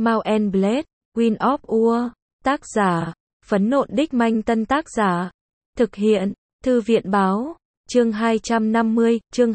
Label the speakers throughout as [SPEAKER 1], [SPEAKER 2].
[SPEAKER 1] Mount and Blade, Wind of War. Tác giả, Phấn Nộn Đích Manh. Tân tác giả, thực hiện, Thư viện Báo. Chương 250, chương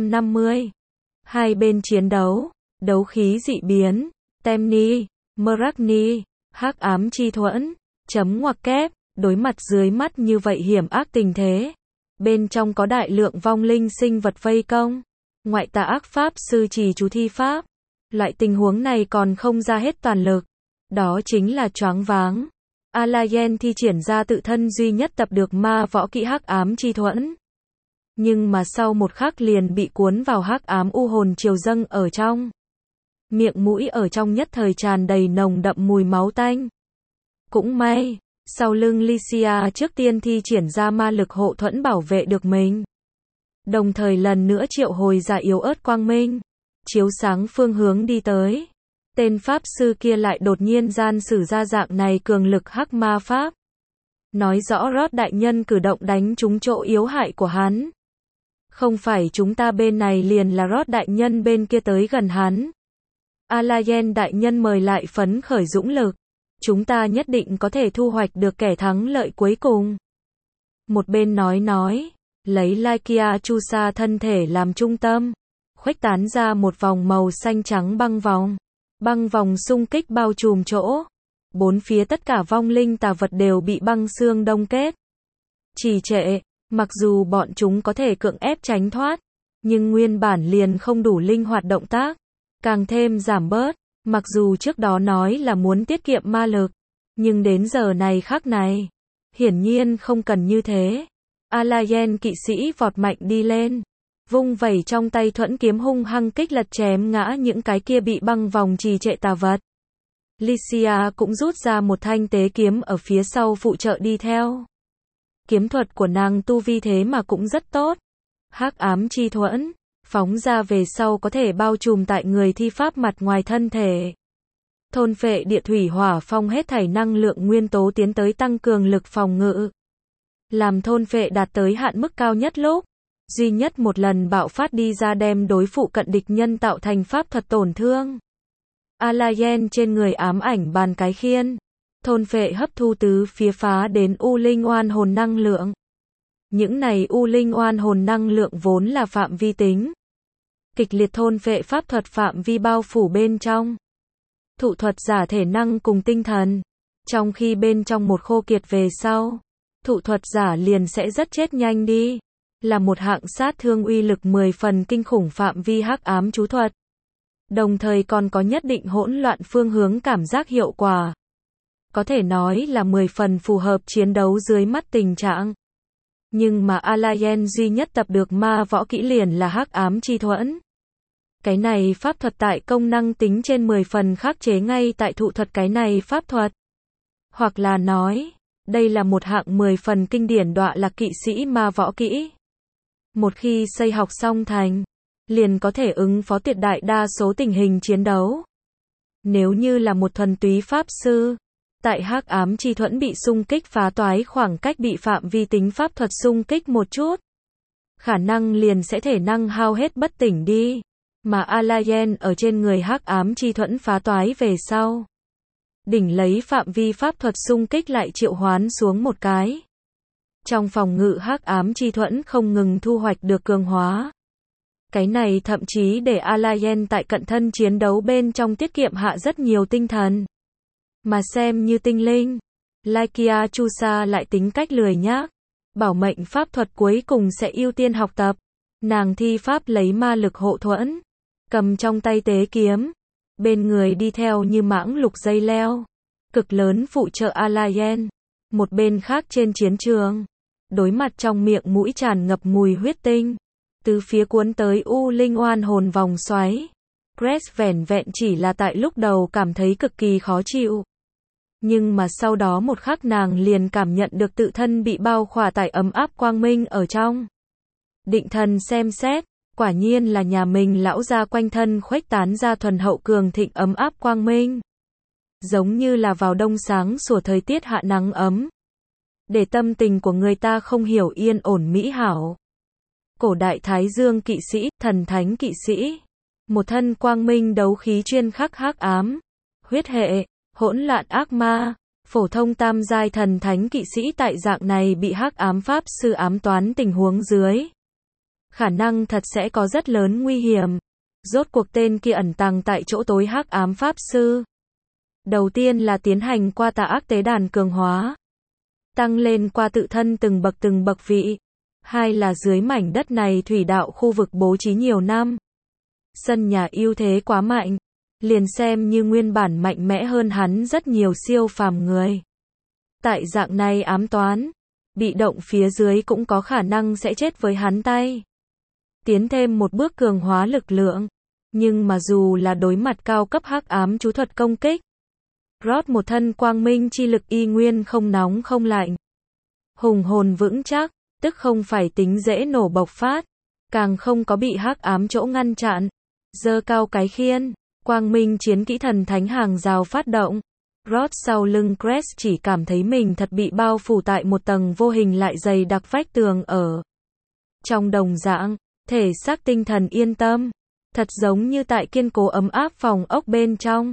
[SPEAKER 1] 250. Hai bên chiến đấu, đấu khí dị biến, Temni, Mragni, hắc ám chi thuẫn, chấm ngoặc kép, đối mặt dưới mắt như vậy hiểm ác tình thế. Bên trong có đại lượng vong linh sinh vật vây công, ngoại tà ác pháp sư trì chú thi pháp. Loại tình huống này còn không ra hết toàn lực, đó chính là choáng váng. Alayen thi triển ra tự thân duy nhất tập được ma võ kỹ hắc ám chi thuẫn. Nhưng mà sau một khắc liền bị cuốn vào hắc ám u hồn triều dâng ở trong. Miệng mũi ở trong nhất thời tràn đầy nồng đậm mùi máu tanh. Cũng may, sau lưng Lycia trước tiên thi triển ra ma lực hộ thuẫn bảo vệ được mình. Đồng thời lần nữa triệu hồi ra yếu ớt quang minh, chiếu sáng phương hướng đi tới. Tên pháp sư kia lại đột nhiên gian sử ra dạng này cường lực hắc ma pháp. Nói rõ Rod đại nhân cử động đánh trúng chỗ yếu hại của hắn. Không phải chúng ta bên này liền là Rod đại nhân bên kia tới gần hắn. Alayen đại nhân mời lại phấn khởi dũng lực. Chúng ta nhất định có thể thu hoạch được kẻ thắng lợi cuối cùng. Một bên nói, lấy Lycia Chusa thân thể làm trung tâm, khuếch tán ra một vòng màu xanh trắng băng vòng. Băng vòng xung kích bao trùm chỗ. Bốn phía tất cả vong linh tà vật đều bị băng xương đông kết. Trì trệ, mặc dù bọn chúng có thể cưỡng ép tránh thoát, nhưng nguyên bản liền không đủ linh hoạt động tác, càng thêm giảm bớt. Mặc dù trước đó nói là muốn tiết kiệm ma lực, nhưng đến giờ này khắc này, hiển nhiên không cần như thế. Alayen kỵ sĩ vọt mạnh đi lên, vung vẩy trong tay thuẫn kiếm hung hăng kích lật chém ngã những cái kia bị băng vòng trì trệ tà vật. Lycia cũng rút ra một thanh tế kiếm ở phía sau phụ trợ đi theo. Kiếm thuật của nàng tu vi thế mà cũng rất tốt. Hắc ám chi thuẫn, phóng ra về sau có thể bao trùm tại người thi pháp mặt ngoài thân thể. Thôn phệ địa thủy hỏa phong hết thảy năng lượng nguyên tố tiến tới tăng cường lực phòng ngự. Làm thôn phệ đạt tới hạn mức cao nhất lúc, duy nhất một lần bạo phát đi ra đem đối phụ cận địch nhân tạo thành pháp thuật tổn thương. Alayen trên người ám ảnh bàn cái khiên, thôn phệ hấp thu tứ phía phá đến u linh oan hồn năng lượng. Những này u linh oan hồn năng lượng vốn là phạm vi tính. Kịch liệt thôn phệ pháp thuật phạm vi bao phủ bên trong. Thụ thuật giả thể năng cùng tinh thần. Trong khi bên trong một khô kiệt về sau, thụ thuật giả liền sẽ rất chết nhanh đi. Là một hạng sát thương uy lực 10 phần kinh khủng phạm vi hắc ám chú thuật. Đồng thời còn có nhất định hỗn loạn phương hướng cảm giác hiệu quả. Có thể nói là 10 phần phù hợp chiến đấu dưới mắt tình trạng. Nhưng mà Alayen duy nhất tập được ma võ kỹ liền là hắc ám chi thuẫn. Cái này pháp thuật tại công năng tính trên 10 phần khắc chế ngay tại thụ thuật cái này pháp thuật. Hoặc là nói, đây là một hạng 10 phần kinh điển đọa lạc kỵ sĩ ma võ kỹ. Một khi xây học xong thành, liền có thể ứng phó tuyệt đại đa số tình hình chiến đấu. Nếu như là một thuần túy pháp sư, tại hắc ám chi thuẫn bị xung kích phá toái khoảng cách bị phạm vi tính pháp thuật xung kích một chút, khả năng liền sẽ thể năng hao hết bất tỉnh đi. Mà Alayen ở trên người hắc ám chi thuẫn phá toái về sau, đỉnh lấy phạm vi pháp thuật xung kích lại triệu hoán xuống một cái. Trong phòng ngự hắc ám chi thuẫn không ngừng thu hoạch được cường hóa. Cái này thậm chí để Alayen tại cận thân chiến đấu bên trong tiết kiệm hạ rất nhiều tinh thần. Mà xem như tinh linh, Lycia Chusa lại tính cách lười nhác. Bảo mệnh pháp thuật cuối cùng sẽ ưu tiên học tập. Nàng thi pháp lấy ma lực hộ thuẫn, cầm trong tay tế kiếm, bên người đi theo như mãng lục dây leo, cực lớn phụ trợ Alayen. Một bên khác trên chiến trường, đối mặt trong miệng mũi tràn ngập mùi huyết tinh, từ phía cuốn tới u linh oan hồn vòng xoáy. Grace vẻn vẹn chỉ là tại lúc đầu cảm thấy cực kỳ khó chịu. Nhưng mà sau đó một khắc nàng liền cảm nhận được tự thân bị bao khỏa tại ấm áp quang minh ở trong. Định thần xem xét, quả nhiên là nhà mình lão gia quanh thân khuếch tán ra thuần hậu cường thịnh ấm áp quang minh. Giống như là vào đông sáng sủa thời tiết hạ nắng ấm. Để tâm tình của người ta không hiểu yên ổn mỹ hảo. Cổ đại Thái Dương kỵ sĩ, thần thánh kỵ sĩ. Một thân quang minh đấu khí chuyên khắc hắc ám. huyết hệ, hỗn loạn ác ma, phổ thông tam giai thần thánh kỵ sĩ tại dạng này bị hắc ám pháp sư ám toán tình huống dưới. Khả năng thật sẽ có rất lớn nguy hiểm. Rốt cuộc tên kia ẩn tàng tại chỗ tối hắc ám pháp sư. Đầu tiên là tiến hành qua tà ác tế đàn cường hóa. Tăng lên qua tự thân từng bậc vị. Hai là dưới mảnh đất này thủy đạo khu vực bố trí nhiều năm. Sân nhà ưu thế quá mạnh. Liền xem như nguyên bản mạnh mẽ hơn hắn rất nhiều siêu phàm người. Tại dạng này ám toán. Bị động phía dưới cũng có khả năng sẽ chết với hắn tay. Tiến thêm một bước cường hóa lực lượng. Nhưng mà dù là đối mặt cao cấp hắc ám chú thuật công kích. Rod một thân quang minh chi lực y nguyên không nóng không lạnh. Hùng hồn vững chắc, tức không phải tính dễ nổ bộc phát. Càng không có bị hắc ám chỗ ngăn chặn. Giơ cao cái khiên, quang minh chiến kỹ thần thánh hàng rào phát động. Rod sau lưng Crest chỉ cảm thấy mình thật bị bao phủ tại một tầng vô hình lại dày đặc vách tường ở. Trong đồng dạng, thể xác tinh thần yên tâm. Thật giống như tại kiên cố ấm áp phòng ốc bên trong.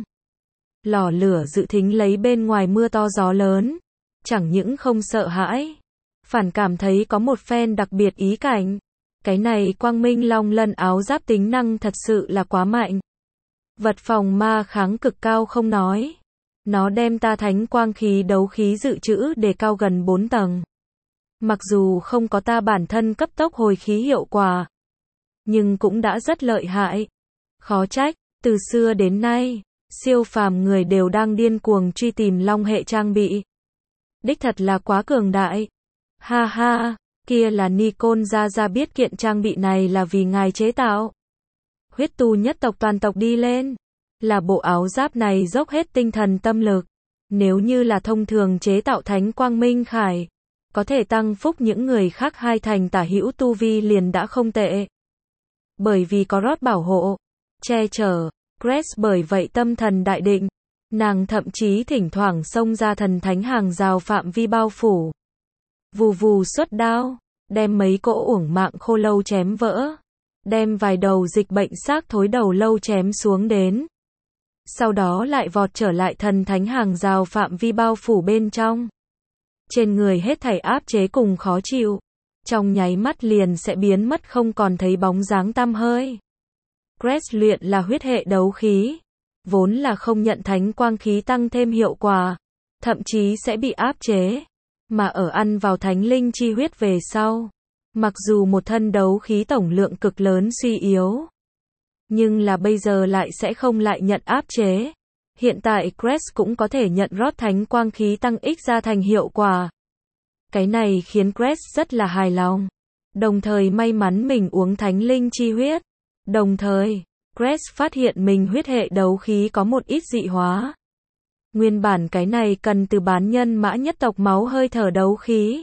[SPEAKER 1] Lò lửa dự thính lấy bên ngoài mưa to gió lớn. Chẳng những không sợ hãi. Phản cảm thấy có một phen đặc biệt ý cảnh. Cái này quang minh long lân áo giáp tính năng thật sự là quá mạnh. Vật phòng ma kháng cực cao không nói. Nó đem ta thánh quang khí đấu khí dự trữ đề cao gần 4 tầng. Mặc dù không có ta bản thân cấp tốc hồi khí hiệu quả. Nhưng cũng đã rất lợi hại. Khó trách, từ xưa đến nay, siêu phàm người đều đang điên cuồng truy tìm long hệ trang bị. Đích thật là quá cường đại. Ha ha, kia là Nikon ra biết kiện trang bị này là vì ngài chế tạo. Huyết tu nhất tộc toàn tộc đi lên. Là bộ áo giáp này dốc hết tinh thần tâm lực. Nếu như là thông thường chế tạo thánh quang minh khải, có thể tăng phúc những người khác 2 thành tả hữu tu vi liền đã không tệ. Bởi vì có Rod bảo hộ, che chở, Crest bởi vậy tâm thần đại định. Nàng thậm chí thỉnh thoảng xông ra thần thánh hàng rào phạm vi bao phủ. Vù vù xuất đao, đem mấy cỗ uổng mạng khô lâu chém vỡ. Đem vài đầu dịch bệnh xác thối đầu lâu chém xuống đến. Sau đó lại vọt trở lại thần thánh hàng rào phạm vi bao phủ bên trong. Trên người hết thảy áp chế cùng khó chịu. Trong nháy mắt liền sẽ biến mất không còn thấy bóng dáng tăm hơi. Crest luyện là huyết hệ đấu khí. Vốn là không nhận thánh quang khí tăng thêm hiệu quả. Thậm chí sẽ bị áp chế. Mà ở ăn vào thánh linh chi huyết về sau. Mặc dù một thân đấu khí tổng lượng cực lớn suy yếu. Nhưng là bây giờ lại sẽ không lại nhận áp chế. Hiện tại Crest cũng có thể nhận Rod thánh quang khí tăng ích ra thành hiệu quả. Cái này khiến Crest rất là hài lòng. Đồng thời may mắn mình uống thánh linh chi huyết. Đồng thời, Crest phát hiện mình huyết hệ đấu khí có một ít dị hóa. Nguyên bản cái này cần từ bán nhân mã nhất tộc máu hơi thở đấu khí.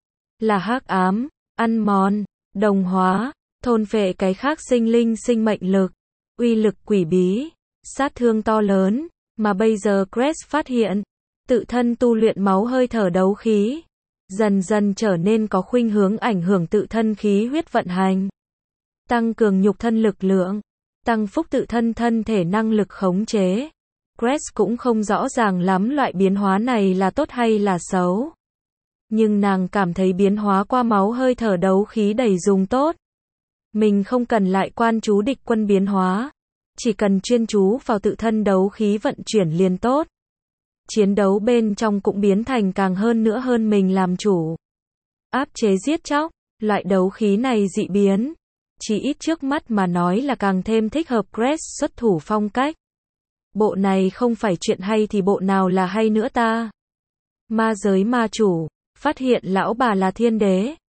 [SPEAKER 1] Là hắc ám, ăn mòn, đồng hóa, thôn phệ cái khác sinh linh sinh mệnh lực, uy lực quỷ bí, sát thương to lớn, mà bây giờ Crest phát hiện, tự thân tu luyện máu hơi thở đấu khí, dần dần trở nên có khuynh hướng ảnh hưởng tự thân khí huyết vận hành, tăng cường nhục thân lực lượng, tăng phúc tự thân thân thể năng lực khống chế. Crest cũng không rõ ràng lắm loại biến hóa này là tốt hay là xấu. Nhưng nàng cảm thấy biến hóa qua máu hơi thở đấu khí đầy dùng tốt. Mình không cần lại quan chú địch quân biến hóa. Chỉ cần chuyên chú vào tự thân đấu khí vận chuyển liền tốt. Chiến đấu bên trong cũng biến thành càng hơn nữa hơn mình làm chủ. Áp chế giết chóc, loại đấu khí này dị biến. Chỉ ít trước mắt mà nói là càng thêm thích hợp Crest xuất thủ phong cách. Bộ này không phải chuyện hay thì bộ nào là hay nữa ta. Ma giới ma chủ, phát hiện lão bà là thiên đế.